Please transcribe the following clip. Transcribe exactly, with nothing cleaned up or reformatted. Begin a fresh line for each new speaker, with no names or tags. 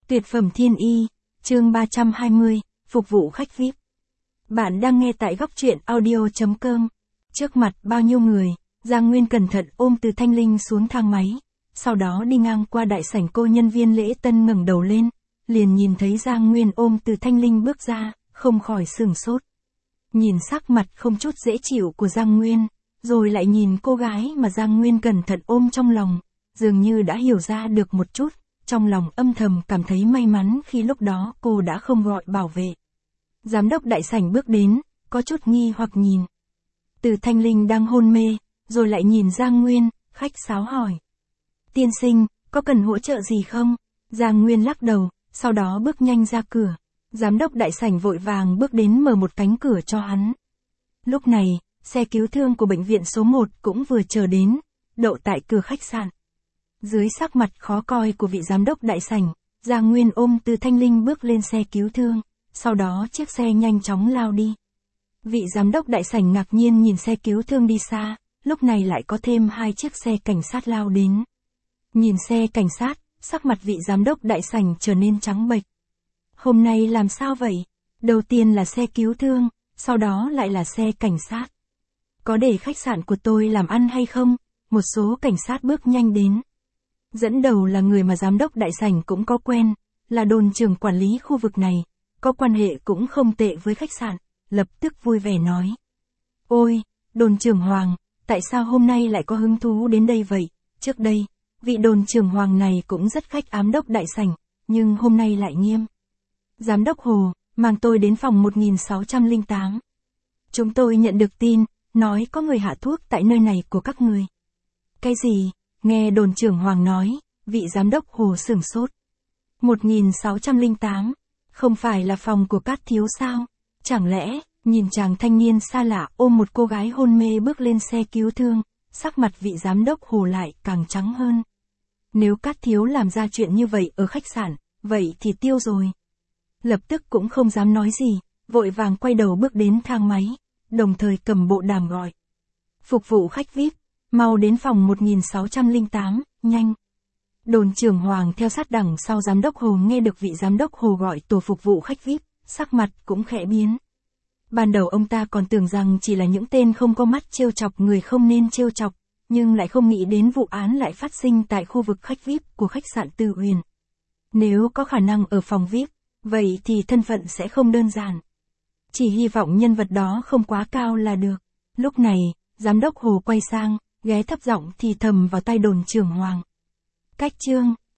Tuyệt phẩm thiên y, chương ba trăm hai mươi, phục vụ khách vi ai pi. Bạn đang nghe tại góc truyện audio chấm com. Trước mặt bao nhiêu người, Giang Nguyên cẩn thận ôm Từ Thanh Linh xuống thang máy, sau đó đi ngang qua đại sảnh. Cô nhân viên lễ tân ngẩng đầu lên, liền nhìn thấy Giang Nguyên ôm Từ Thanh Linh bước ra, không khỏi sửng sốt. Nhìn sắc mặt không chút dễ chịu của Giang Nguyên, rồi lại nhìn cô gái mà Giang Nguyên cẩn thận ôm trong lòng, dường như đã hiểu ra được một chút. Trong lòng âm thầm cảm thấy may mắn khi lúc đó cô đã không gọi bảo vệ. Giám đốc đại sảnh bước đến, có chút nghi hoặc nhìn Từ Thanh Linh đang hôn mê, rồi lại nhìn Giang Nguyên, khách sáo hỏi. Tiên sinh, có cần hỗ trợ gì không? Giang Nguyên lắc đầu, sau đó bước nhanh ra cửa. Giám đốc đại sảnh vội vàng bước đến mở một cánh cửa cho hắn. Lúc này, xe cứu thương của bệnh viện số một cũng vừa chờ đến, đậu tại cửa khách sạn. Dưới sắc mặt khó coi của vị giám đốc đại sảnh, Giang Nguyên ôm Từ Thanh Linh bước lên xe cứu thương, sau đó chiếc xe nhanh chóng lao đi. Vị giám đốc đại sảnh ngạc nhiên nhìn xe cứu thương đi xa, lúc này lại có thêm hai chiếc xe cảnh sát lao đến. Nhìn xe cảnh sát, sắc mặt vị giám đốc đại sảnh trở nên trắng bệch. Hôm nay làm sao vậy? Đầu tiên là xe cứu thương, sau đó lại là xe cảnh sát. Có để khách sạn của tôi làm ăn hay không? Một số cảnh sát bước nhanh đến. Dẫn đầu là người mà giám đốc đại sảnh cũng có quen, là đồn trưởng quản lý khu vực này, có quan hệ cũng không tệ với khách sạn, lập tức vui vẻ nói. Ôi, đồn trưởng Hoàng, tại sao hôm nay lại có hứng thú đến đây vậy? Trước đây, vị đồn trưởng Hoàng này cũng rất khách ám đốc đại sảnh, nhưng hôm nay lại nghiêm. Giám đốc Hồ, mang tôi đến phòng một nghìn sáu trăm lẻ tám. Chúng tôi nhận được tin, nói có người hạ thuốc tại nơi này của các người. Cái gì? Nghe đồn trưởng Hoàng nói, vị giám đốc Hồ sửng sốt. một nghìn sáu trăm lẻ tám, không phải là phòng của Cát Thiếu sao? Chẳng lẽ, nhìn chàng thanh niên xa lạ ôm một cô gái hôn mê bước lên xe cứu thương, sắc mặt vị giám đốc Hồ lại càng trắng hơn. Nếu Cát Thiếu làm ra chuyện như vậy ở khách sạn, vậy thì tiêu rồi. Lập tức cũng không dám nói gì, vội vàng quay đầu bước đến thang máy, đồng thời cầm bộ đàm gọi. Phục vụ khách vi ai pi. Mau đến phòng một nghìn sáu trăm lẻ tám, nhanh. Đồn trưởng Hoàng theo sát đằng sau giám đốc Hồ nghe được vị giám đốc Hồ gọi tổ phục vụ khách vi ai pi, sắc mặt cũng khẽ biến. Ban đầu ông ta còn tưởng rằng chỉ là những tên không có mắt trêu chọc người không nên trêu chọc, nhưng lại không nghĩ đến vụ án lại phát sinh tại khu vực khách vi ai pi của khách sạn Từ Huyền. Nếu có khả năng ở phòng vi ai pi, vậy thì thân phận sẽ không đơn giản. Chỉ hy vọng nhân vật đó không quá cao là được. Lúc này, giám đốc Hồ quay sang, ghé thấp giọng thì thầm vào tai đồn trưởng Hoàng. Cách chương,